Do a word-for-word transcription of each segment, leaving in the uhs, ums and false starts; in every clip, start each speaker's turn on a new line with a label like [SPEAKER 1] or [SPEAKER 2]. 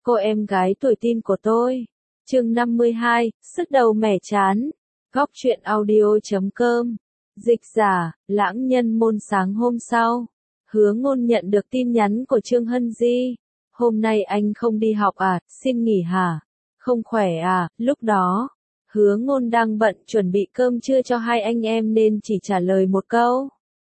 [SPEAKER 1] cô em gái tuổi teen của tôi. Chương năm mươi hai, sức đầu mẻ chán. Góc truyện audio chấm com. Dịch giả, Lãng Nhân Môn. Sáng hôm sau, Hứa Ngôn nhận được tin nhắn của Trương Hân Di. Hôm nay anh không đi học à, xin nghỉ hả? Không khỏe à? Lúc đó, Hứa Ngôn đang bận chuẩn bị cơm trưa cho hai anh em nên chỉ trả lời một câu.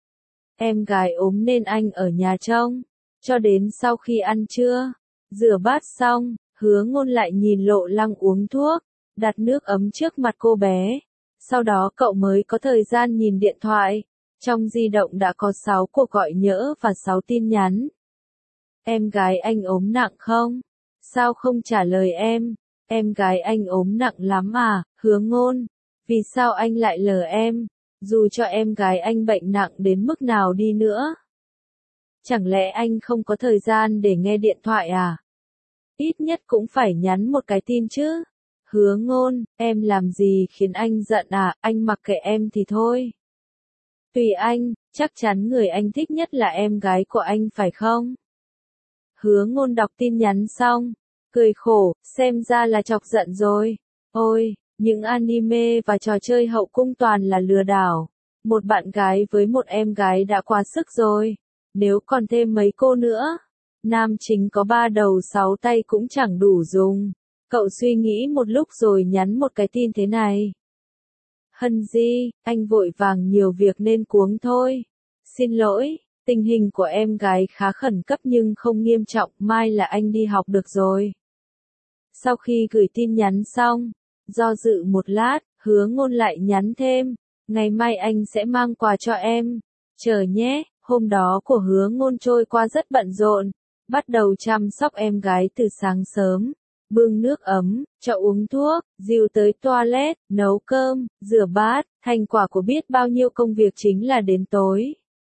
[SPEAKER 1] Em gái ốm nên anh ở nhà trông. Cho đến sau khi ăn trưa, rửa bát xong, Hứa Ngôn lại nhìn Lộ Lăng uống thuốc, đặt nước ấm trước mặt cô bé. Sau đó cậu mới có thời gian nhìn điện thoại. Trong di động đã có sáu cuộc gọi nhỡ và sáu tin nhắn. Em gái anh ốm nặng không? Sao không trả lời em? Em gái anh ốm nặng lắm à, Hứa Ngôn? Vì sao anh lại lờ em? Dù cho em gái anh bệnh nặng đến mức nào đi nữa. Chẳng lẽ anh không có thời gian để nghe điện thoại à? Ít nhất cũng phải nhắn một cái tin chứ. Hứa Ngôn, em làm gì khiến anh giận à, anh mặc kệ em thì thôi. Tùy anh, chắc chắn người anh thích nhất là em gái của anh phải không? Hứa Ngôn đọc tin nhắn xong, cười khổ, xem ra là chọc giận rồi. Ôi, những anime và trò chơi hậu cung toàn là lừa đảo. Một bạn gái với một em gái đã quá sức rồi. Nếu còn thêm mấy cô nữa, nam chính có ba đầu sáu tay cũng chẳng đủ dùng. Cậu suy nghĩ một lúc rồi nhắn một cái tin thế này. Hân Di, anh vội vàng nhiều việc nên cuống thôi. Xin lỗi, tình hình của em gái khá khẩn cấp nhưng không nghiêm trọng, mai là anh đi học được rồi. Sau khi gửi tin nhắn xong, do dự một lát, Hứa Ngôn lại nhắn thêm, ngày mai anh sẽ mang quà cho em. Chờ nhé. Hôm đó của Hứa Ngôn trôi qua rất bận rộn, bắt đầu chăm sóc em gái từ sáng sớm, bưng nước ấm, cho uống thuốc, dìu tới toilet, nấu cơm, rửa bát, thành quả của biết bao nhiêu công việc chính là đến tối.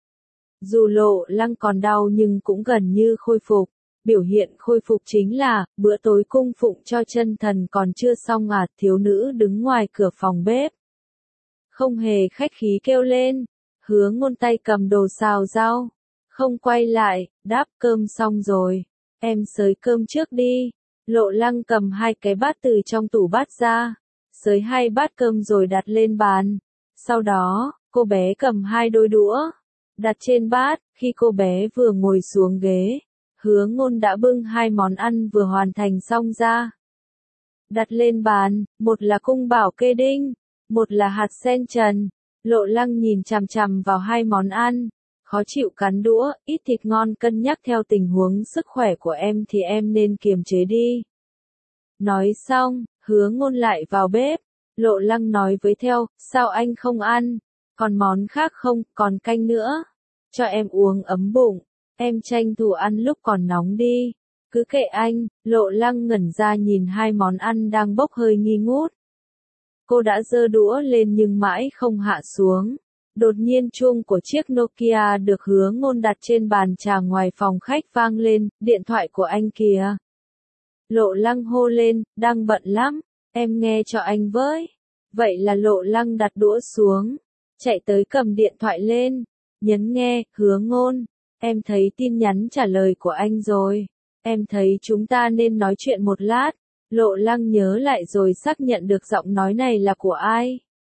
[SPEAKER 1] Dù Lộ Lăng còn đau nhưng cũng gần như khôi phục, biểu hiện khôi phục chính là, bữa tối cung phụng cho chân thần còn chưa xong à, thiếu nữ đứng ngoài cửa phòng bếp. Không hề khách khí kêu lên. Hứa Ngôn tay cầm đồ xào rau, không quay lại, đáp cơm xong rồi, em xới cơm trước đi. Lộ Lăng cầm hai cái bát từ trong tủ bát ra, xới hai bát cơm rồi đặt lên bàn. Sau đó, cô bé cầm hai đôi đũa, đặt trên bát. Khi cô bé vừa ngồi xuống ghế, Hứa Ngôn đã bưng hai món ăn vừa hoàn thành xong ra. Đặt lên bàn, một là cung bảo kê đinh, một là hạt sen trần. Lộ Lăng nhìn chằm chằm vào hai món ăn, khó chịu cắn đũa, ít thịt ngon cân nhắc theo tình huống sức khỏe của em thì em nên kiềm chế đi. Nói xong, Hứa Ngôn lại vào bếp, Lộ Lăng nói với theo, sao anh không ăn, còn món khác không, còn canh nữa, cho em uống ấm bụng, em tranh thủ ăn lúc còn nóng đi, cứ kệ anh. Lộ Lăng ngẩn ra nhìn hai món ăn đang bốc hơi nghi ngút. Cô đã giơ đũa lên nhưng mãi không hạ xuống. Đột nhiên chuông của chiếc Nokia được Hứa Ngôn đặt trên bàn trà ngoài phòng khách vang lên, điện thoại của anh kìa. Lộ Lăng hô lên, đang bận lắm, em nghe cho anh với. Vậy là Lộ Lăng đặt đũa xuống, chạy tới cầm điện thoại lên, nhấn nghe. Hứa Ngôn, em thấy tin nhắn trả lời của anh rồi, em thấy chúng ta nên nói chuyện một lát. Lộ Lăng nhớ lại rồi xác nhận được giọng nói này là của ai.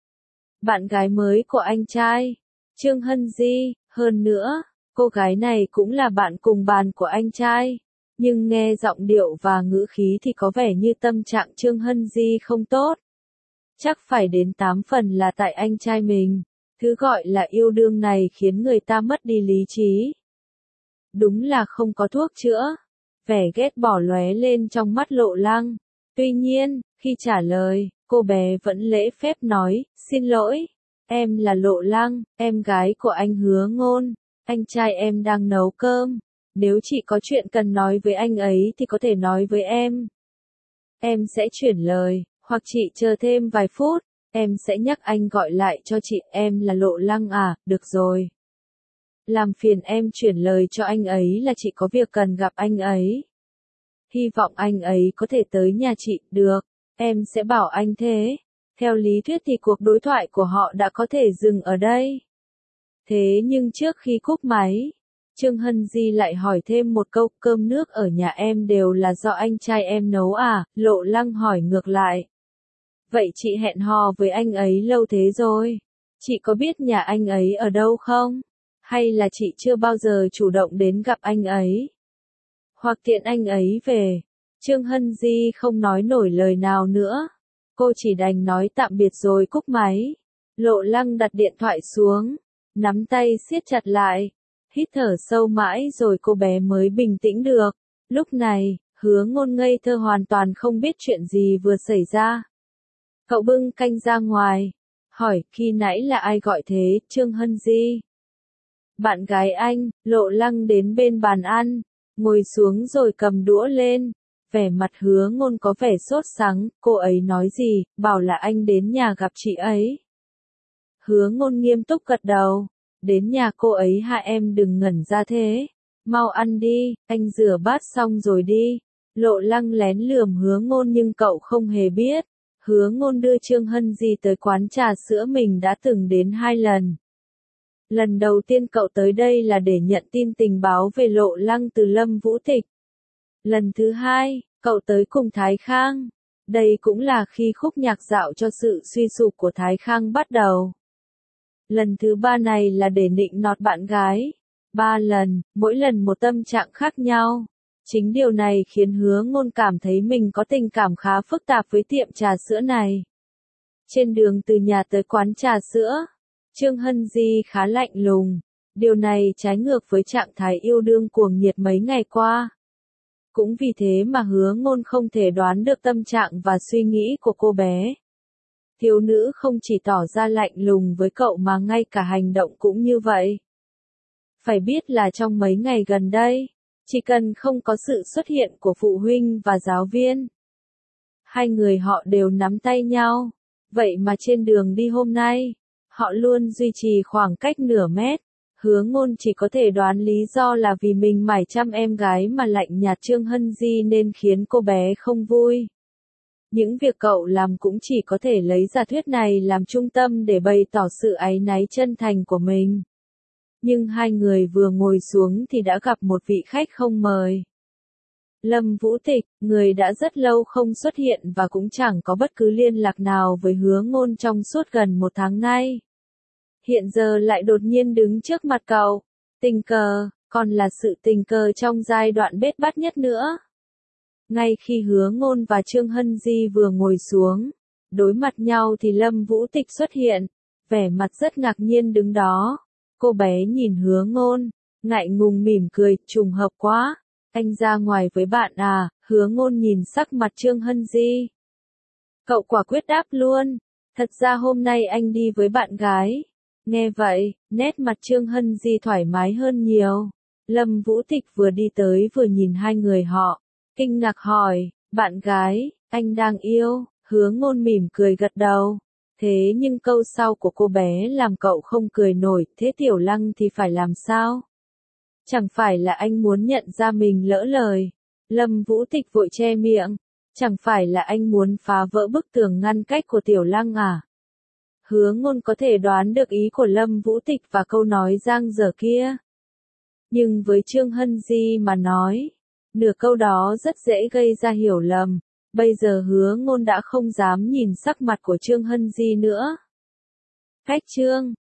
[SPEAKER 1] Bạn gái mới của anh trai, Trương Hân Di. Hơn nữa, cô gái này cũng là bạn cùng bàn của anh trai. Nhưng nghe giọng điệu và ngữ khí thì có vẻ như tâm trạng Trương Hân Di không tốt. Chắc phải đến tám phần là tại anh trai mình. Thứ gọi là yêu đương này khiến người ta mất đi lý trí. Đúng là không có thuốc chữa. Vẻ ghét bỏ lóe lên trong mắt Lộ Lăng. Tuy nhiên, khi trả lời, cô bé vẫn lễ phép nói, xin lỗi, em là Lộ Lăng, em gái của anh Hứa Ngôn, anh trai em đang nấu cơm, nếu chị có chuyện cần nói với anh ấy thì có thể nói với em. Em sẽ chuyển lời, hoặc chị chờ thêm vài phút, em sẽ nhắc anh gọi lại cho chị. Em là Lộ Lăng à, được rồi. Làm phiền em chuyển lời cho anh ấy là chị có việc cần gặp anh ấy. Hy vọng anh ấy có thể tới nhà chị. Được, em sẽ bảo anh thế. Theo lý thuyết thì cuộc đối thoại của họ đã có thể dừng ở đây. Thế nhưng trước khi cúp máy, Trương Hân Di lại hỏi thêm một câu, cơm nước ở nhà em đều là do anh trai em nấu à, Lộ Lăng hỏi ngược lại. Vậy chị hẹn hò với anh ấy lâu thế rồi, chị có biết nhà anh ấy ở đâu không? Hay là chị chưa bao giờ chủ động đến gặp anh ấy? Hoặc tiện anh ấy về? Trương Hân Di không nói nổi lời nào nữa. Cô chỉ đành nói tạm biệt rồi cúp máy. Lộ Lăng đặt điện thoại xuống, nắm tay siết chặt lại, hít thở sâu mãi rồi cô bé mới bình tĩnh được. Lúc này, Hứa Ngôn ngây thơ hoàn toàn không biết chuyện gì vừa xảy ra. Cậu bưng canh ra ngoài, hỏi khi nãy là ai gọi thế, Trương Hân Di. Bạn gái anh. Lộ Lăng đến bên bàn ăn, ngồi xuống rồi cầm đũa lên. Vẻ mặt Hứa Ngôn có vẻ sốt sắng, cô ấy nói gì, bảo là anh đến nhà gặp chị ấy. Hứa Ngôn nghiêm túc gật đầu, đến nhà cô ấy hạ em đừng ngẩn ra thế. Mau ăn đi, anh rửa bát xong rồi đi. Lộ Lăng lén lườm Hứa Ngôn nhưng cậu không hề biết. Hứa Ngôn đưa Trương Hân Di tới quán trà sữa mình đã từng đến hai lần. Lần đầu tiên cậu tới đây là để nhận tin tình báo về Lộ Lăng từ Lâm Vũ Tịch. Lần thứ hai, cậu tới cùng Thái Khang. Đây cũng là khi khúc nhạc dạo cho sự suy sụp của Thái Khang bắt đầu. Lần thứ ba này là để nịnh nọt bạn gái. Ba lần, mỗi lần một tâm trạng khác nhau. Chính điều này khiến Hứa Ngôn cảm thấy mình có tình cảm khá phức tạp với tiệm trà sữa này. Trên đường từ nhà tới quán trà sữa, Trương Hân Di khá lạnh lùng. Điều này trái ngược với trạng thái yêu đương cuồng nhiệt mấy ngày qua. Cũng vì thế mà Hứa Ngôn không thể đoán được tâm trạng và suy nghĩ của cô bé. Thiếu nữ không chỉ tỏ ra lạnh lùng với cậu mà ngay cả hành động cũng như vậy. Phải biết là trong mấy ngày gần đây, chỉ cần không có sự xuất hiện của phụ huynh và giáo viên, hai người họ đều nắm tay nhau. Vậy mà trên đường đi hôm nay, họ luôn duy trì khoảng cách nửa mét. Hứa Ngôn chỉ có thể đoán lý do là vì mình mải chăm em gái mà lạnh nhạt Trương Hân Di nên khiến cô bé không vui. Những việc cậu làm cũng chỉ có thể lấy giả thuyết này làm trung tâm để bày tỏ sự áy náy chân thành của mình. Nhưng hai người vừa ngồi xuống thì đã gặp một vị khách không mời. Lâm Vũ Tịch, người đã rất lâu không xuất hiện và cũng chẳng có bất cứ liên lạc nào với Hứa Ngôn trong suốt gần một tháng nay. Hiện giờ lại đột nhiên đứng trước mặt cậu. Tình cờ, còn là sự tình cờ trong giai đoạn bết bát nhất nữa. Ngay khi Hứa Ngôn và Trương Hân Di vừa ngồi xuống, đối mặt nhau thì Lâm Vũ Tịch xuất hiện, vẻ mặt rất ngạc nhiên đứng đó. Cô bé nhìn Hứa Ngôn, ngại ngùng mỉm cười, trùng hợp quá. Anh ra ngoài với bạn à? Hứa Ngôn nhìn sắc mặt Trương Hân Di. Cậu quả quyết đáp luôn. Thật ra hôm nay anh đi với bạn gái. Nghe vậy, nét mặt Trương Hân Di thoải mái hơn nhiều. Lâm Vũ Tịch vừa đi tới vừa nhìn hai người họ, kinh ngạc hỏi, bạn gái, anh đang yêu? Hứa Ngôn mỉm cười gật đầu. Thế nhưng câu sau của cô bé làm cậu không cười nổi, thế Tiểu Lăng thì phải làm sao? Chẳng phải là anh muốn nhận ra mình lỡ lời. Lâm Vũ Tịch vội che miệng. Chẳng phải là anh muốn phá vỡ bức tường ngăn cách của Tiểu Lăng à? Hứa Ngôn có thể đoán được ý của Lâm Vũ Tịch và câu nói giang dở kia. Nhưng với Trương Hân Di mà nói, nửa câu đó rất dễ gây ra hiểu lầm. Bây giờ Hứa Ngôn đã không dám nhìn sắc mặt của Trương Hân Di nữa. Cách Trương